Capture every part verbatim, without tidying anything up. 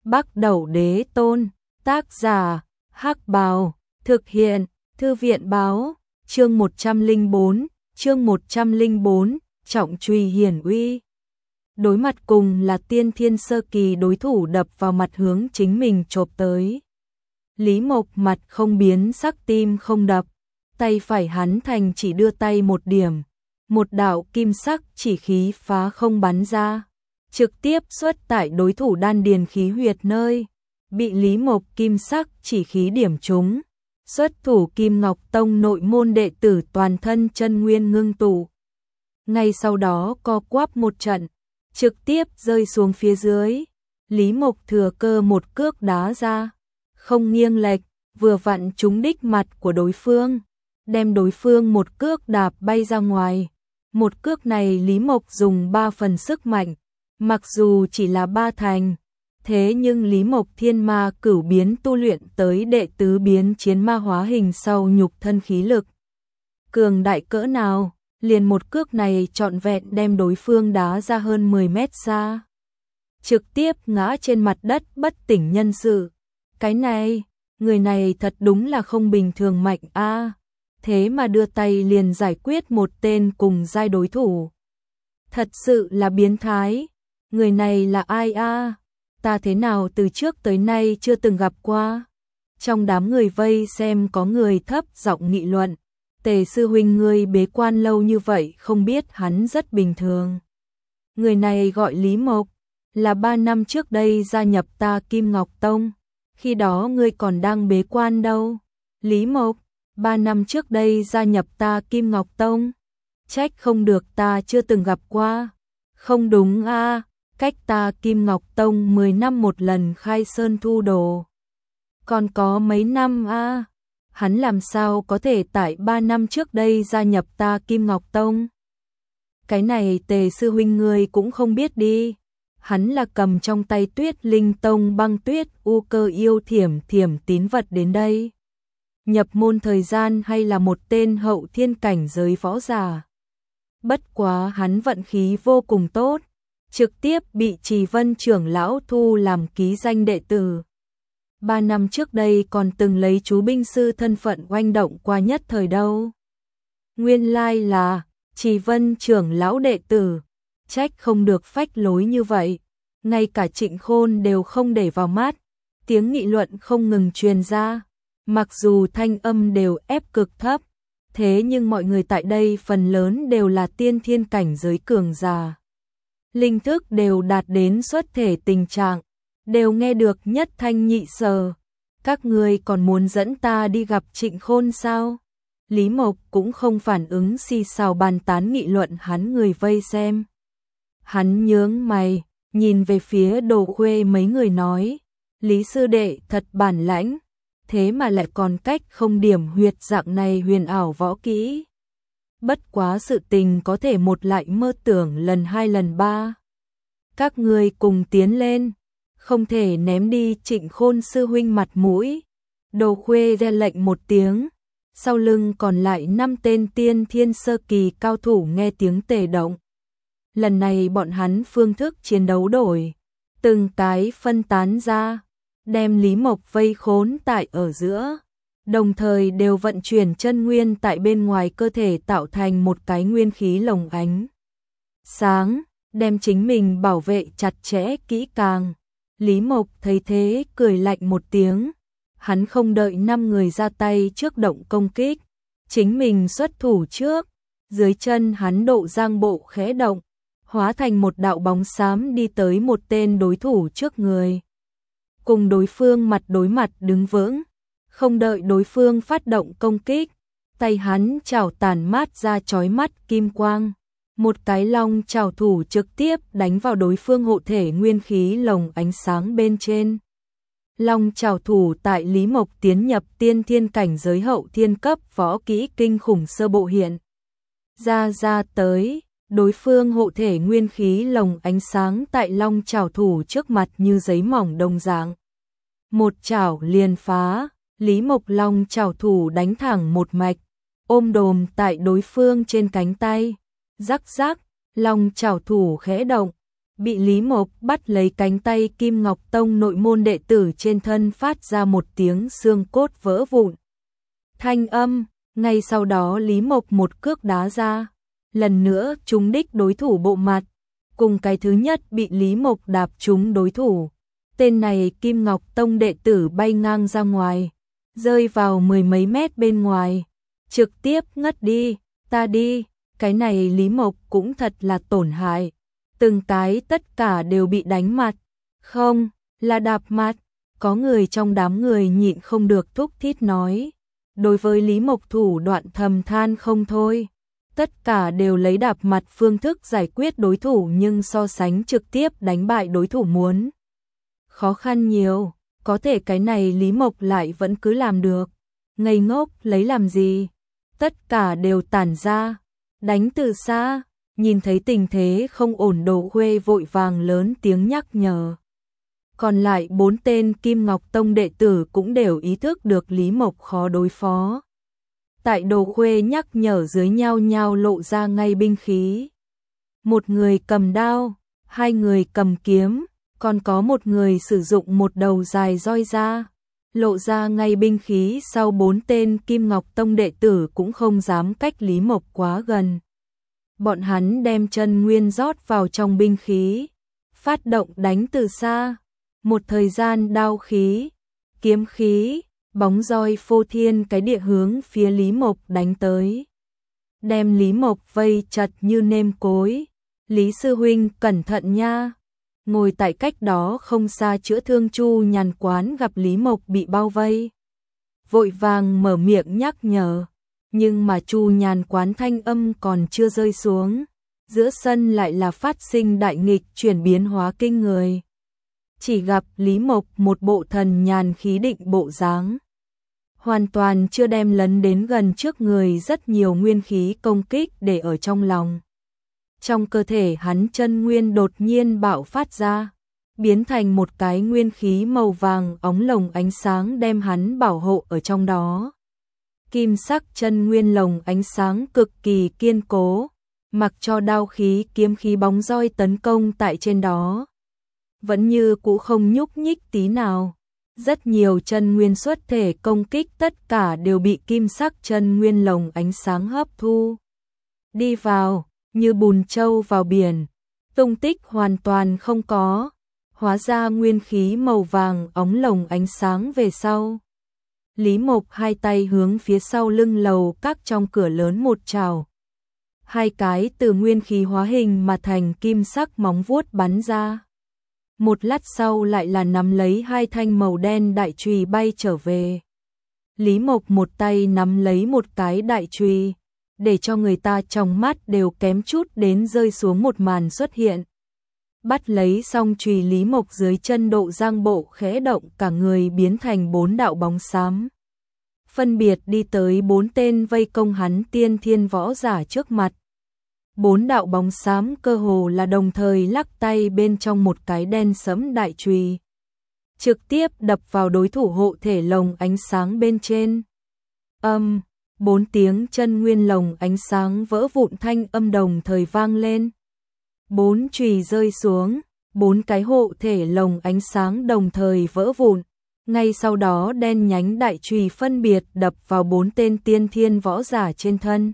Bắc Đẩu Đế Tôn, tác giả, Hắc Bào, thực hiện, Thư viện báo, chương một trăm lẻ bốn, chương một trăm lẻ bốn, trọng truy hiển uy. Đối mặt cùng là tiên thiên sơ kỳ đối thủ đập vào mặt hướng chính mình chộp tới. Lý Mộc mặt không biến sắc tim không đập, tay phải hắn thành chỉ đưa tay một điểm, một đạo kim sắc chỉ khí phá không bắn ra, trực tiếp xuất tại đối thủ đan điền khí huyệt nơi, bị Lý Mộc kim sắc chỉ khí điểm trúng. Xuất thủ Kim Ngọc Tông nội môn đệ tử toàn thân chân nguyên ngưng tụ. Ngay sau đó co quắp một trận, trực tiếp rơi xuống phía dưới. Lý Mộc thừa cơ một cước đá ra, không nghiêng lệch, vừa vặn trúng đích mặt của đối phương, đem đối phương một cước đạp bay ra ngoài. Một cước này Lý Mộc dùng ba phần sức mạnh, mặc dù chỉ là ba thành. Thế nhưng Lý Mộc thiên ma cửu biến tu luyện tới đệ tứ biến chiến ma hóa hình sau nhục thân khí lực. Cường đại cỡ nào, liền một cước này trọn vẹn đem đối phương đá ra hơn mười mét xa. Trực tiếp ngã trên mặt đất bất tỉnh nhân sự. Cái này, người này thật đúng là không bình thường mạnh a. Thế mà đưa tay liền giải quyết một tên cùng giai đối thủ. Thật sự là biến thái. Người này là ai a? Ta thế nào từ trước tới nay chưa từng gặp qua. Trong đám người vây xem có người thấp giọng nghị luận. Tề sư huynh ngươi bế quan lâu như vậy không biết hắn rất bình thường. Người này gọi Lý Mộc, là ba năm trước đây gia nhập ta Kim Ngọc Tông. Khi đó ngươi còn đang bế quan đâu. Lý Mộc, ba năm trước đây gia nhập ta Kim Ngọc Tông. Trách không được ta chưa từng gặp qua. Không đúng a. Cách ta Kim Ngọc Tông mười năm một lần khai sơn thu đồ. Còn có mấy năm a? À? Hắn làm sao có thể tại ba năm trước đây gia nhập ta Kim Ngọc Tông? Cái này Tề sư huynh ngươi cũng không biết đi. Hắn là cầm trong tay Tuyết Linh Tông băng tuyết u cơ yêu thiểm thiểm tín vật đến đây. Nhập môn thời gian hay là một tên hậu thiên cảnh giới võ giả. Bất quá hắn vận khí vô cùng tốt. Trực tiếp bị Trì Vân trưởng lão thu làm ký danh đệ tử. Ba năm trước đây còn từng lấy chú binh sư thân phận oanh động qua nhất thời đâu. Nguyên lai là Trì Vân trưởng lão đệ tử, trách không được phách lối như vậy. Ngay cả Trịnh Khôn đều không để vào mắt, tiếng nghị luận không ngừng truyền ra. Mặc dù thanh âm đều ép cực thấp, thế nhưng mọi người tại đây phần lớn đều là tiên thiên cảnh giới cường giả. Linh thức đều đạt đến xuất thể tình trạng, đều nghe được nhất thanh nhị sở. Các ngươi còn muốn dẫn ta đi gặp Trịnh Khôn sao? Lý Mộc cũng không phản ứng xì xào bàn tán nghị luận hắn người vây xem. Hắn nhướng mày, nhìn về phía Đồ Khuê mấy người nói, Lý sư đệ thật bản lãnh, thế mà lại còn cách không điểm huyệt dạng này huyền ảo võ kỹ. Bất quá sự tình có thể một lại mơ tưởng lần hai lần ba. Các người cùng tiến lên, không thể ném đi Trịnh Khôn sư huynh mặt mũi. Đồ Khuê ra lệnh một tiếng, sau lưng còn lại năm tên tiên thiên sơ kỳ cao thủ nghe tiếng tề động. Lần này bọn hắn phương thức chiến đấu đổi, từng cái phân tán ra, đem Lý Mộc vây khốn tại ở giữa. Đồng thời đều vận chuyển chân nguyên tại bên ngoài cơ thể tạo thành một cái nguyên khí lồng ánh sáng, đem chính mình bảo vệ chặt chẽ kỹ càng. Lý Mộc thấy thế cười lạnh một tiếng, hắn không đợi năm người ra tay trước động công kích, chính mình xuất thủ trước, dưới chân hắn độ giang bộ khẽ động, hóa thành một đạo bóng xám đi tới một tên đối thủ trước người. Cùng đối phương mặt đối mặt đứng vững. Không đợi đối phương phát động công kích, tay hắn chảo tàn mát ra chói mắt kim quang. Một cái long chảo thủ trực tiếp đánh vào đối phương hộ thể nguyên khí lồng ánh sáng bên trên. Long chảo thủ tại Lý Mộc tiến nhập tiên thiên cảnh giới hậu thiên cấp võ kỹ kinh khủng sơ bộ hiện. Ra ra tới, đối phương hộ thể nguyên khí lồng ánh sáng tại long chảo thủ trước mặt như giấy mỏng đồng dạng. Một chảo liền phá. Lý Mộc long chảo thủ đánh thẳng một mạch, ôm đồm tại đối phương trên cánh tay. Rắc rắc, long chảo thủ khẽ động, bị Lý Mộc bắt lấy cánh tay, Kim Ngọc Tông nội môn đệ tử trên thân phát ra một tiếng xương cốt vỡ vụn thanh âm, ngay sau đó Lý Mộc một cước đá ra, lần nữa trúng đích đối thủ bộ mặt, cùng cái thứ nhất bị Lý Mộc đạp trúng đối thủ. Tên này Kim Ngọc Tông đệ tử bay ngang ra ngoài, rơi vào mười mấy mét bên ngoài, trực tiếp ngất đi, ta đi, cái này Lý Mộc cũng thật là tổn hại, từng cái tất cả đều bị đánh mặt, không, là đạp mặt, có người trong đám người nhịn không được thúc thít nói, đối với Lý Mộc thủ đoạn thầm than không thôi. Tất cả đều lấy đạp mặt phương thức giải quyết đối thủ, nhưng so sánh trực tiếp đánh bại đối thủ muốn khó khăn nhiều, có thể cái này Lý Mộc lại vẫn cứ làm được. Ngây ngốc lấy làm gì? Tất cả đều tản ra, đánh từ xa, nhìn thấy tình thế không ổn, Đồ Khuê vội vàng lớn tiếng nhắc nhở. Còn lại bốn tên Kim Ngọc Tông đệ tử cũng đều ý thức được Lý Mộc khó đối phó. Tại Đồ Khuê nhắc nhở dưới nhao nhao lộ ra ngay binh khí. Một người cầm đao, hai người cầm kiếm, còn có một người sử dụng một đầu dài roi ra, lộ ra ngay binh khí. Sau bốn tên Kim Ngọc Tông đệ tử cũng không dám cách Lý Mộc quá gần. Bọn hắn đem chân nguyên rót vào trong binh khí, phát động đánh từ xa. Một thời gian đao khí, kiếm khí, bóng roi phô thiên cái địa hướng phía Lý Mộc đánh tới. Đem Lý Mộc vây chặt như nêm cối. Lý sư huynh cẩn thận nha. Ngồi tại cách đó không xa chữa thương Chu Nhàn Quán gặp Lý Mộc bị bao vây, vội vàng mở miệng nhắc nhở. Nhưng mà Chu Nhàn Quán thanh âm còn chưa rơi xuống, giữa sân lại là phát sinh đại nghịch chuyển biến hóa kinh người. Chỉ gặp Lý Mộc một bộ thần nhàn khí định bộ dáng, hoàn toàn chưa đem lấn đến gần trước người rất nhiều nguyên khí công kích để ở trong lòng. Trong cơ thể hắn chân nguyên đột nhiên bạo phát ra, biến thành một cái nguyên khí màu vàng óng lồng ánh sáng đem hắn bảo hộ ở trong đó. Kim sắc chân nguyên lồng ánh sáng cực kỳ kiên cố, mặc cho đao khí, kiếm khí, bóng roi tấn công tại trên đó, vẫn như cũ không nhúc nhích tí nào. Rất nhiều chân nguyên xuất thể công kích tất cả đều bị kim sắc chân nguyên lồng ánh sáng hấp thu đi vào, như bùn trâu vào biển, tung tích hoàn toàn không có. Hóa ra nguyên khí màu vàng óng lồng ánh sáng về sau. Lý Mộc hai tay hướng phía sau lưng lầu các trong cửa lớn một trào, hai cái từ nguyên khí hóa hình mà thành kim sắc móng vuốt bắn ra. Một lát sau lại là nắm lấy hai thanh màu đen đại chùy bay trở về. Lý Mộc một tay nắm lấy một cái đại chùy, để cho người ta trong mắt đều kém chút đến rơi xuống một màn xuất hiện. Bắt lấy xong chùy, Lý Mộc dưới chân độ giang bộ khẽ động, cả người biến thành bốn đạo bóng xám, phân biệt đi tới bốn tên vây công hắn tiên thiên võ giả trước mặt. Bốn đạo bóng xám cơ hồ là đồng thời lắc tay bên trong một cái đen sẫm đại chùy, trực tiếp đập vào đối thủ hộ thể lồng ánh sáng bên trên. Âm, bốn tiếng chân nguyên lồng ánh sáng vỡ vụn thanh âm đồng thời vang lên. Bốn chùy rơi xuống, bốn cái hộ thể lồng ánh sáng đồng thời vỡ vụn. Ngay sau đó đen nhánh đại chùy phân biệt đập vào bốn tên tiên thiên võ giả trên thân.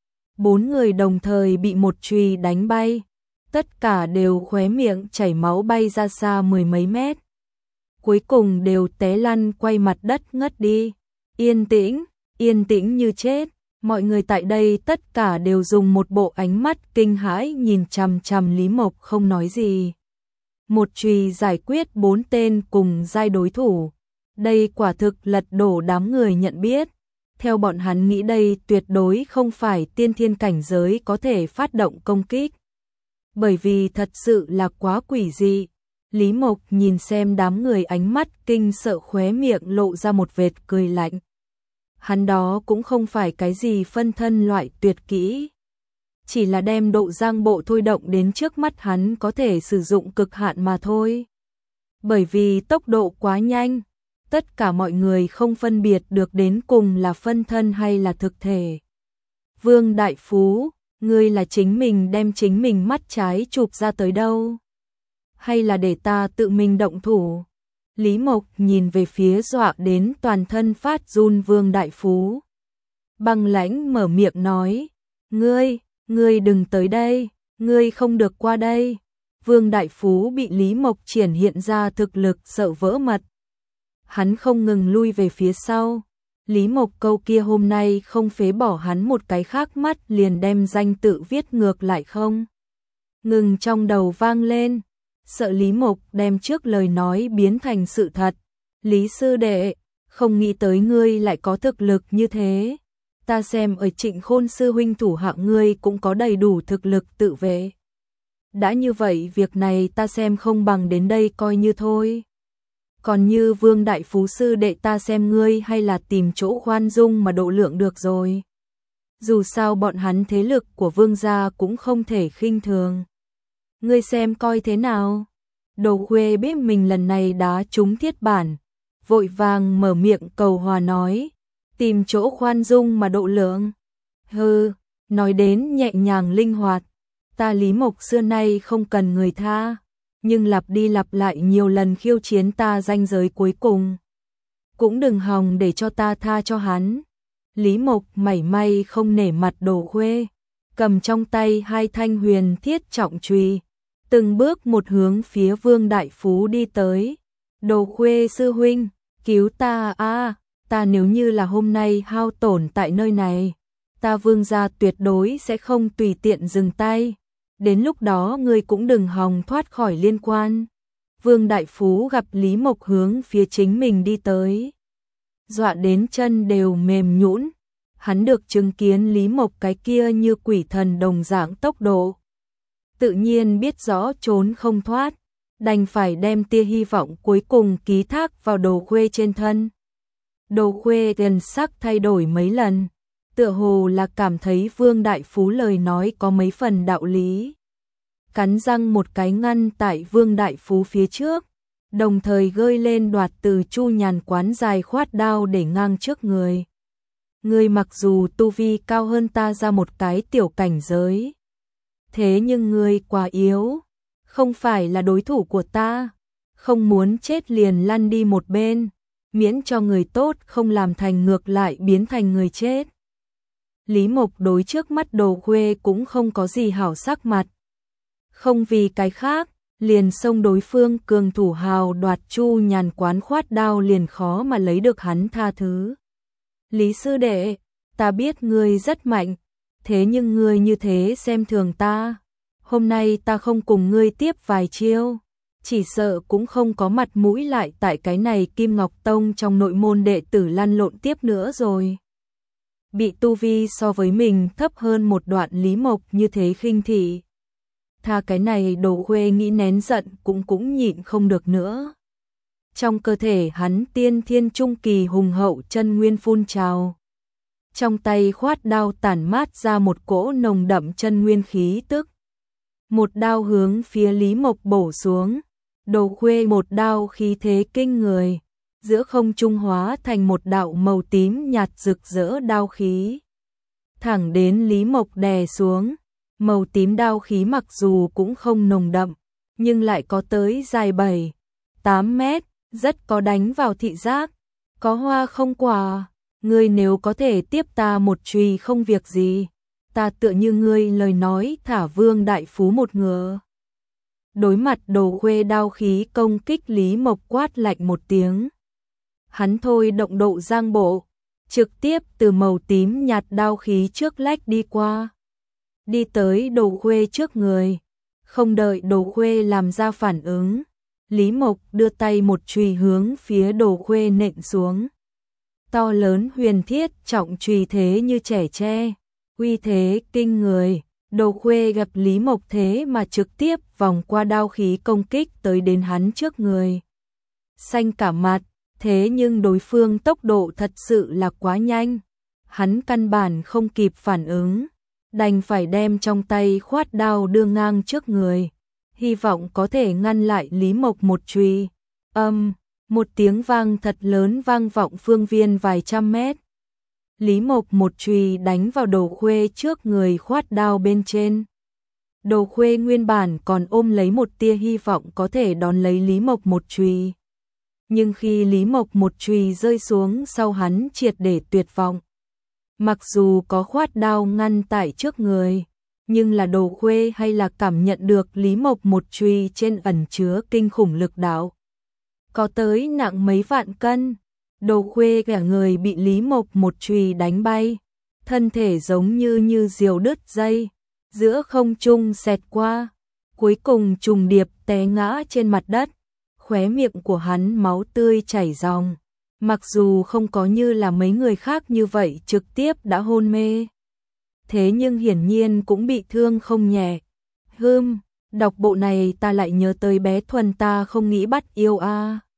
Bốn người đồng thời bị một chùy đánh bay, tất cả đều khóe miệng chảy máu bay ra xa mười mấy mét. Cuối cùng đều té lăn quay mặt đất ngất đi. Yên tĩnh, yên tĩnh như chết. Mọi người tại đây tất cả đều dùng một bộ ánh mắt kinh hãi nhìn chằm chằm Lý Mộc không nói gì. Một chùy giải quyết bốn tên cùng giai đối thủ. Đây quả thực lật đổ đám người nhận biết. Theo bọn hắn nghĩ đây tuyệt đối không phải tiên thiên cảnh giới có thể phát động công kích. Bởi vì thật sự là quá quỷ dị. Lý Mộc nhìn xem đám người ánh mắt kinh sợ, khóe miệng lộ ra một vệt cười lạnh. Hắn đó cũng không phải cái gì phân thân loại tuyệt kỹ, chỉ là đem độ giang bộ thôi động đến trước mắt hắn có thể sử dụng cực hạn mà thôi. Bởi vì tốc độ quá nhanh, tất cả mọi người không phân biệt được đến cùng là phân thân hay là thực thể. Vương Đại Phú, ngươi là chính mình đem chính mình mắt trái chụp ra tới đâu? hay là để ta tự mình động thủ? Lý Mộc nhìn về phía dọa đến toàn thân phát run Vương Đại Phú. Băng lãnh mở miệng nói, ngươi, ngươi đừng tới đây, ngươi không được qua đây. Vương Đại Phú bị Lý Mộc triển hiện ra thực lực sợ vỡ mật. Hắn không ngừng lui về phía sau. Lý Mộc câu kia hôm nay không phế bỏ hắn một cái khác mắt liền đem danh tự viết ngược lại không. Ngừng trong đầu vang lên. Sợ Lý Mộc đem trước lời nói biến thành sự thật. Lý sư đệ, không nghĩ tới ngươi lại có thực lực như thế. Ta xem ở Trịnh Khôn sư huynh thủ hạ ngươi cũng có đầy đủ thực lực tự vệ. Đã như vậy việc này ta xem không bằng đến đây coi như thôi. Còn như Vương Đại Phú sư đệ ta xem ngươi hay là tìm chỗ khoan dung mà độ lượng được rồi. Dù sao bọn hắn thế lực của Vương gia cũng không thể khinh thường. Ngươi xem coi thế nào. Đồ Khuê biết mình lần này đá trúng thiết bản, vội vàng mở miệng cầu hòa nói, tìm chỗ khoan dung mà độ lượng. Hừ, nói đến nhẹ nhàng linh hoạt, ta Lý Mộc xưa nay không cần người tha, nhưng lặp đi lặp lại nhiều lần khiêu chiến ta ranh giới cuối cùng. Cũng đừng hòng để cho ta tha cho hắn. Lý Mộc mảy may không nể mặt Đồ Khuê, cầm trong tay hai thanh huyền thiết trọng chùy, từng bước một hướng phía Vương Đại Phú đi tới. Đồ Khuê sư huynh, cứu ta a, ta nếu như là hôm nay hao tổn tại nơi này, ta Vương gia tuyệt đối sẽ không tùy tiện dừng tay. Đến lúc đó ngươi cũng đừng hòng thoát khỏi liên quan. Vương Đại Phú gặp Lý Mộc hướng phía chính mình đi tới, dọa đến chân đều mềm nhũn. Hắn được chứng kiến Lý Mộc cái kia như quỷ thần đồng dạng tốc độ, tự nhiên biết rõ trốn không thoát, đành phải đem tia hy vọng cuối cùng ký thác vào Đồ Khuê trên thân. Đồ Khuê thần sắc thay đổi mấy lần, tựa hồ là cảm thấy Vương Đại Phú lời nói có mấy phần đạo lý. Cắn răng một cái ngăn tại Vương Đại Phú phía trước, đồng thời gơi lên đoạt từ Chu Nhàn quán dài khoát đao để ngang trước người. Ngươi mặc dù tu vi cao hơn ta ra một cái tiểu cảnh giới, thế nhưng ngươi quá yếu, không phải là đối thủ của ta, không muốn chết liền lăn đi một bên, miễn cho người tốt không làm thành ngược lại biến thành người chết. Lý Mộc đối trước mắt Đồ Khuê cũng không có gì hảo sắc mặt. Không vì cái khác, liền xông đối phương cường thủ hào đoạt Chu Nhàn quán khoát đao liền khó mà lấy được hắn tha thứ. Lý sư đệ, ta biết ngươi rất mạnh, thế nhưng ngươi như thế xem thường ta. Hôm nay ta không cùng ngươi tiếp vài chiêu, chỉ sợ cũng không có mặt mũi lại tại cái này Kim Ngọc Tông trong nội môn đệ tử lăn lộn tiếp nữa rồi. Bị tu vi so với mình thấp hơn một đoạn Lý Mộc như thế khinh thị. Tha cái này Đồ Khuê nghĩ nén giận cũng cũng nhịn không được nữa. Trong cơ thể hắn tiên thiên trung kỳ hùng hậu chân nguyên phun trào. Trong tay khoát đao tản mát ra một cỗ nồng đậm chân nguyên khí tức. Một đao hướng phía Lý Mộc bổ xuống. Đồ Khuê một đao khí thế kinh người, giữa không trung hóa thành một đạo màu tím nhạt rực rỡ đao khí. Thẳng đến Lý Mộc đè xuống, màu tím đao khí mặc dù cũng không nồng đậm, nhưng lại có tới dài bảy, tám mét, rất có đánh vào thị giác. Có hoa không quả, ngươi nếu có thể tiếp ta một chùy không việc gì, ta tựa như ngươi lời nói thả Vương Đại Phú một ngựa. Đối mặt Đồ Khuê đao khí công kích, Lý Mộc quát lạnh một tiếng. Hắn thôi động độ giang bộ, trực tiếp từ màu tím nhạt đao khí trước lách đi qua, đi tới Đồ Khuê trước người. Không đợi Đồ Khuê làm ra phản ứng, Lý Mộc đưa tay một chùy hướng phía Đồ Khuê nện xuống. To lớn huyền thiết trọng chùy thế như trẻ tre, uy thế kinh người. Đồ Khuê gặp Lý Mộc thế mà trực tiếp vòng qua đao khí công kích tới đến hắn trước người. Xanh cả mặt, thế nhưng đối phương tốc độ thật sự là quá nhanh. Hắn căn bản không kịp phản ứng, đành phải đem trong tay khoát đao đưa ngang trước người, hy vọng có thể ngăn lại Lý Mộc một chùy. Âm, một tiếng vang thật lớn vang vọng phương viên vài trăm mét. Lý Mộc một chùy đánh vào Đồ Khuê trước người khoát đao bên trên. Đồ Khuê nguyên bản còn ôm lấy một tia hy vọng có thể đón lấy Lý Mộc một chùy. Nhưng khi Lý Mộc một chùy rơi xuống sau hắn triệt để tuyệt vọng. Mặc dù có khoát đao ngăn tại trước người, nhưng là Đồ Khuê hay là cảm nhận được Lý Mộc một chùy trên ẩn chứa kinh khủng lực đạo. Có tới nặng mấy vạn cân, Đồ Khuê cả người bị Lý Mộc một chùy đánh bay, thân thể giống như như diều đứt dây, giữa không trung xẹt qua, cuối cùng trùng điệp té ngã trên mặt đất, khóe miệng của hắn máu tươi chảy ròng. Mặc dù không có như là mấy người khác như vậy trực tiếp đã hôn mê, thế nhưng hiển nhiên cũng bị thương không nhẹ. Hừm, đọc bộ này ta lại nhớ tới bé Thuần ta không nghĩ bắt yêu a.